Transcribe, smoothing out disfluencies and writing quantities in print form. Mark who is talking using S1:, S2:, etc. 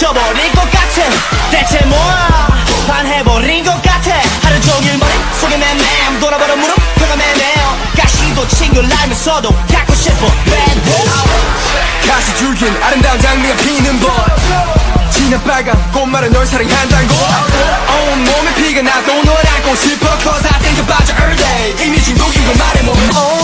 S1: 미쳐버릴 것 같은 대체 뭐야 반해버린 것 같아 하루 종일 머릿속에 맴맴 돌아버려 무릎 펴가 매매요 가시도 친구라면서도 갖고 싶어 bad boys
S2: 가시 줄긴 아름다운 장미가 피는 법 진한 빨간 꽃말은 널 사랑한다는 걸 온몸에 피가 나도 널 안고 싶어 Cause I think about you every day 이미 중독인 걸 말해 뭐